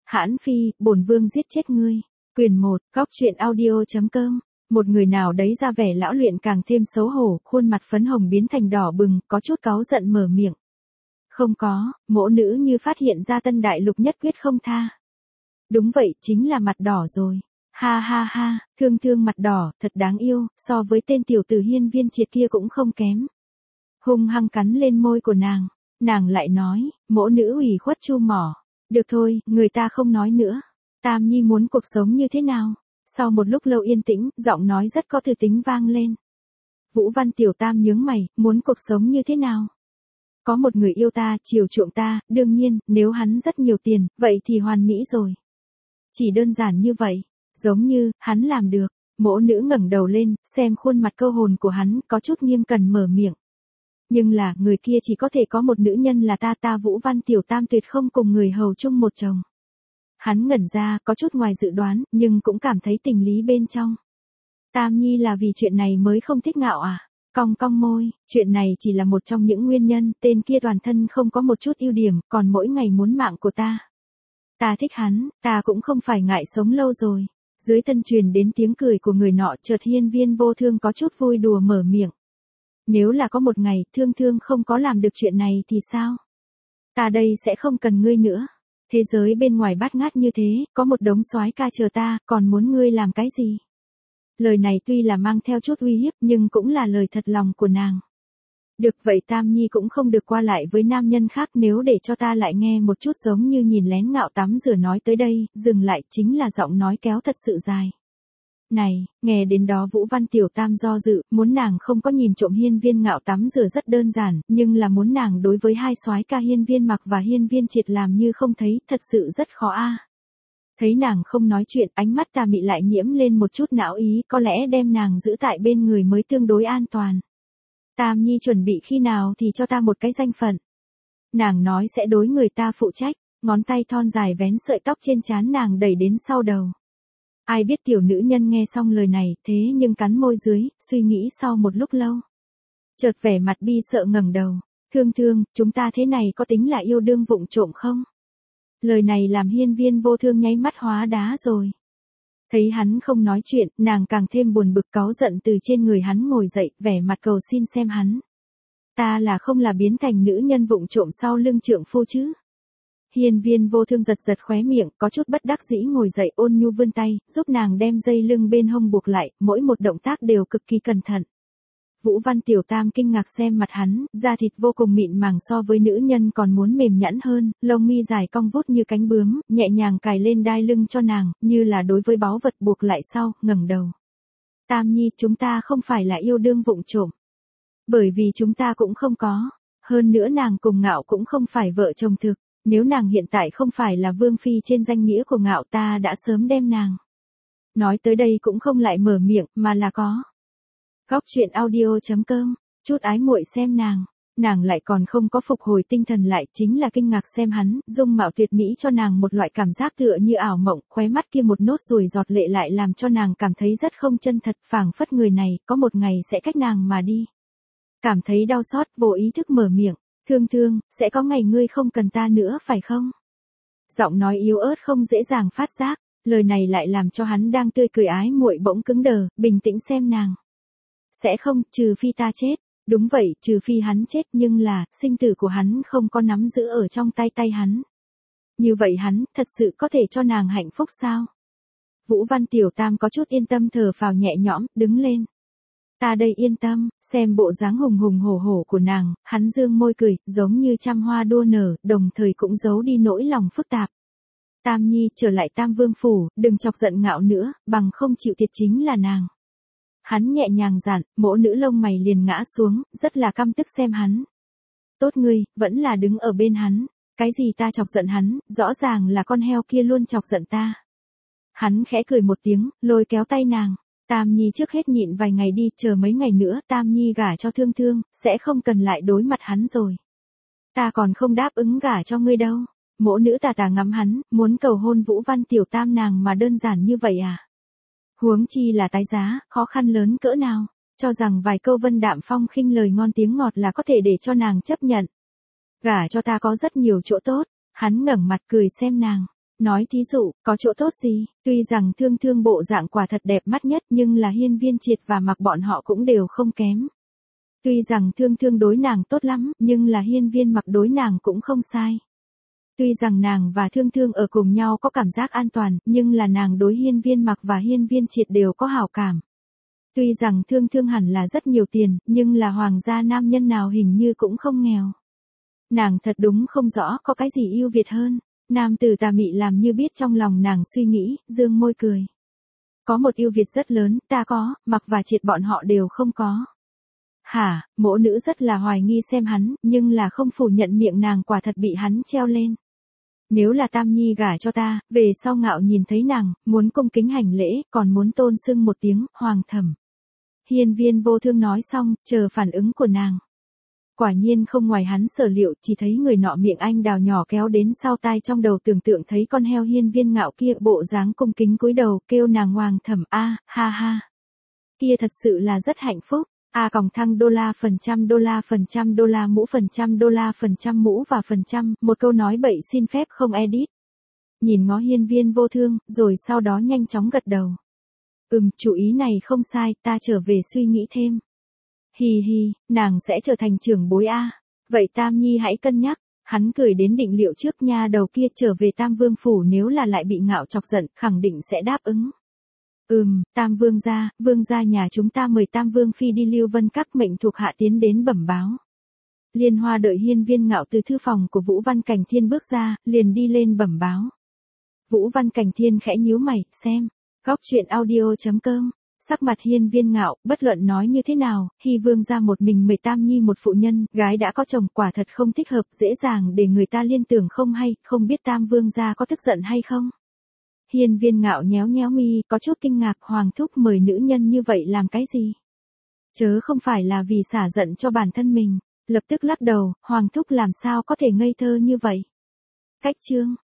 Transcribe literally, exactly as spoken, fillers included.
Hãn Phi, bổn vương giết chết ngươi. Quyền một, góc truyện audio.com. Một người nào đấy ra vẻ lão luyện càng thêm xấu hổ, khuôn mặt phấn hồng biến thành đỏ bừng, có chút cáu giận mở miệng. Không có, mỗ nữ như phát hiện ra tân đại lục nhất quyết không tha. Đúng vậy, chính là mặt đỏ rồi. Ha ha ha, Thương Thương mặt đỏ, thật đáng yêu, so với tên tiểu tử Hiên Viên Triệt kia cũng không kém. Hung hăng cắn lên môi của nàng, nàng lại nói, mỗ nữ ủy khuất chu mỏ. Được thôi, người ta không nói nữa. Tam Nhi muốn cuộc sống như thế nào? Sau một lúc lâu yên tĩnh, giọng nói rất có tư tính vang lên. Vũ Văn Tiểu Tam nhướng mày, muốn cuộc sống như thế nào? Có một người yêu ta, chiều chuộng ta, đương nhiên, nếu hắn rất nhiều tiền, vậy thì hoàn mỹ rồi. Chỉ đơn giản như vậy, giống như, hắn làm được. Mỗ nữ ngẩng đầu lên, xem khuôn mặt câu hồn của hắn, có chút nghiêm cẩn mở miệng. Nhưng là, người kia chỉ có thể có một nữ nhân là ta ta Vũ Văn Tiểu Tam tuyệt không cùng người hầu chung một chồng. Hắn ngẩn ra, có chút ngoài dự đoán, nhưng cũng cảm thấy tình lý bên trong. Tam Nhi là vì chuyện này mới không thích Ngạo à? Cong cong môi, chuyện này chỉ là một trong những nguyên nhân, tên kia toàn thân không có một chút ưu điểm, còn mỗi ngày muốn mạng của ta. Ta thích hắn, ta cũng không phải ngại sống lâu rồi. Dưới thân truyền đến tiếng cười của người nọ, chợt Hiên Viên Vô Thương có chút vui đùa mở miệng. Nếu là có một ngày, Thương Thương không có làm được chuyện này thì sao? Ta đây sẽ không cần ngươi nữa. Thế giới bên ngoài bát ngát như thế, có một đống soái ca chờ ta, còn muốn ngươi làm cái gì? Lời này tuy là mang theo chút uy hiếp nhưng cũng là lời thật lòng của nàng. Được vậy Tam Nhi cũng không được qua lại với nam nhân khác, nếu để cho ta lại nghe một chút giống như nhìn lén Ngạo tắm rửa nói tới đây, dừng lại chính là giọng nói kéo thật sự dài. Này, nghe đến đó Vũ Văn Tiểu Tam do dự, muốn nàng không có nhìn trộm Hiên Viên Ngạo tắm rửa rất đơn giản, nhưng là muốn nàng đối với hai soái ca Hiên Viên Mặc và Hiên Viên Triệt làm như không thấy, thật sự rất khó a. Thấy nàng không nói chuyện, ánh mắt tà mị lại nhiễm lên một chút não ý, có lẽ đem nàng giữ tại bên người mới tương đối an toàn. Tam Nhi chuẩn bị khi nào thì cho ta một cái danh phận. Nàng nói sẽ đối người ta phụ trách, ngón tay thon dài vén sợi tóc trên trán nàng đẩy đến sau đầu. Ai biết tiểu nữ nhân nghe xong lời này, thế nhưng cắn môi dưới, suy nghĩ sau một lúc lâu. Chợt vẻ mặt bi sợ ngẩng đầu. Thương Thương, chúng ta thế này có tính là yêu đương vụng trộm không? Lời này làm Hiên Viên Vô Thương nháy mắt hóa đá rồi. Thấy hắn không nói chuyện, nàng càng thêm buồn bực cáu giận từ trên người hắn ngồi dậy, vẻ mặt cầu xin xem hắn. Ta là không là biến thành nữ nhân vụng trộm sau lưng trượng phu chứ? Hiên Viên Vô Thương giật giật khóe miệng, có chút bất đắc dĩ ngồi dậy, ôn nhu vươn tay, giúp nàng đem dây lưng bên hông buộc lại, mỗi một động tác đều cực kỳ cẩn thận. Vũ Văn Tiểu Tam kinh ngạc xem mặt hắn, da thịt vô cùng mịn màng so với nữ nhân còn muốn mềm nhẵn hơn, lông mi dài cong vút như cánh bướm, nhẹ nhàng cài lên đai lưng cho nàng, như là đối với báu vật buộc lại sau, ngẩng đầu. Tam Nhi, chúng ta không phải là yêu đương vụng trộm. Bởi vì chúng ta cũng không có. Hơn nữa nàng cùng Ngạo cũng không phải vợ chồng thực. Nếu nàng hiện tại không phải là vương phi trên danh nghĩa của Ngạo, ta đã sớm đem nàng. Nói tới đây cũng không lại mở miệng, mà là có. Góc truyện audio.com, chút ái muội xem nàng, nàng lại còn không có phục hồi tinh thần lại, chính là kinh ngạc xem hắn, dung mạo tuyệt mỹ cho nàng một loại cảm giác tựa như ảo mộng, khóe mắt kia một nốt ruồi giọt lệ lại làm cho nàng cảm thấy rất không chân thật, phảng phất người này, có một ngày sẽ cách nàng mà đi. Cảm thấy đau xót, vô ý thức mở miệng, Thương Thương, sẽ có ngày ngươi không cần ta nữa phải không? Giọng nói yếu ớt không dễ dàng phát giác, lời này lại làm cho hắn đang tươi cười ái muội bỗng cứng đờ, bình tĩnh xem nàng. Sẽ không, trừ phi ta chết. Đúng vậy, trừ phi hắn chết, nhưng là, sinh tử của hắn không có nắm giữ ở trong tay tay hắn. Như vậy hắn, thật sự có thể cho nàng hạnh phúc sao? Vũ Văn Tiểu Tam có chút yên tâm thở phào nhẹ nhõm, đứng lên. Ta đây yên tâm, xem bộ dáng hùng hùng hổ hổ của nàng, hắn dương môi cười, giống như trăm hoa đua nở, đồng thời cũng giấu đi nỗi lòng phức tạp. Tam Nhi, trở lại Tam Vương Phủ, đừng chọc giận Ngạo nữa, bằng không chịu thiệt chính là nàng. Hắn nhẹ nhàng dặn, mỗ nữ lông mày liền ngã xuống, rất là căm tức xem hắn. Tốt ngươi, vẫn là đứng ở bên hắn. Cái gì ta chọc giận hắn, rõ ràng là con heo kia luôn chọc giận ta. Hắn khẽ cười một tiếng, lôi kéo tay nàng. Tam Nhi trước hết nhịn vài ngày đi, chờ mấy ngày nữa Tam Nhi gả cho Thương Thương, sẽ không cần lại đối mặt hắn rồi. Ta còn không đáp ứng gả cho ngươi đâu. Mỗ nữ tà tà ngắm hắn, muốn cầu hôn Vũ Văn Tiểu Tam nàng mà đơn giản như vậy à? Huống chi là tái giá, khó khăn lớn cỡ nào, cho rằng vài câu vân đạm phong khinh lời ngon tiếng ngọt là có thể để cho nàng chấp nhận. Gả cho ta có rất nhiều chỗ tốt, hắn ngẩng mặt cười xem nàng. Nói thí dụ, có chỗ tốt gì, tuy rằng Thương Thương bộ dạng quả thật đẹp mắt nhất nhưng là Hiên Viên Triệt và Mặc bọn họ cũng đều không kém. Tuy rằng Thương Thương đối nàng tốt lắm, nhưng là Hiên Viên Mặc đối nàng cũng không sai. Tuy rằng nàng và Thương Thương ở cùng nhau có cảm giác an toàn, nhưng là nàng đối Hiên Viên Mặc và Hiên Viên Triệt đều có hảo cảm. Tuy rằng Thương Thương hẳn là rất nhiều tiền, nhưng là hoàng gia nam nhân nào hình như cũng không nghèo. Nàng thật đúng không rõ có cái gì yêu Việt hơn. Nam tử tà mị làm như biết trong lòng nàng suy nghĩ, dương môi cười. Có một yêu Việt rất lớn, ta có, Mặc và Triệt bọn họ đều không có. Hả, mỗ nữ rất là hoài nghi xem hắn, nhưng là không phủ nhận miệng nàng quả thật bị hắn treo lên. Nếu là Tam Nhi gả cho ta, về sau Ngạo nhìn thấy nàng, muốn cung kính hành lễ, còn muốn tôn xưng một tiếng, hoàng thẩm. Hiên Viên Vô Thương nói xong, chờ phản ứng của nàng. Quả nhiên không ngoài hắn sở liệu, chỉ thấy người nọ miệng anh đào nhỏ kéo đến sau tai, trong đầu tưởng tượng thấy con heo Hiên Viên Ngạo kia bộ dáng cung kính cúi đầu, kêu nàng hoàng thẩm a, ha ha. Kia thật sự là rất hạnh phúc. A còng thăng đô la phần trăm đô la phần trăm đô la mũ phần trăm đô la phần trăm mũ và phần trăm, một câu nói bậy xin phép không edit. Nhìn ngó Hiên Viên Vô Thương, rồi sau đó nhanh chóng gật đầu. Ừm, chủ ý này không sai, ta trở về suy nghĩ thêm. Hì hì, nàng sẽ trở thành trưởng bối A. Vậy Tam Nhi hãy cân nhắc. Hắn cười đến định liệu trước nha đầu kia trở về Tam Vương Phủ, nếu là lại bị Ngạo chọc giận, khẳng định sẽ đáp ứng. Ừm, Tam Vương gia, Vương gia nhà chúng ta mời Tam Vương Phi đi Lưu Vân các mệnh thuộc hạ tiến đến bẩm báo. Liên Hoa đợi Hiên Viên Ngạo từ thư phòng của Vũ Văn Cảnh Thiên bước ra, liền đi lên bẩm báo. Vũ Văn Cảnh Thiên khẽ nhíu mày, xem. Góc truyện audio chấm com. Sắc mặt Hiên Viên Ngạo, bất luận nói như thế nào, Hy Vương gia một mình mười Tam Nhi một phụ nhân, gái đã có chồng quả thật không thích hợp, dễ dàng để người ta liên tưởng không hay, không biết Tam Vương gia có tức giận hay không. Hiên Viên Ngạo nhéo nhéo mi, có chút kinh ngạc, hoàng thúc mời nữ nhân như vậy làm cái gì? Chớ không phải là vì xả giận cho bản thân mình, lập tức lắc đầu, hoàng thúc làm sao có thể ngây thơ như vậy? Cách chương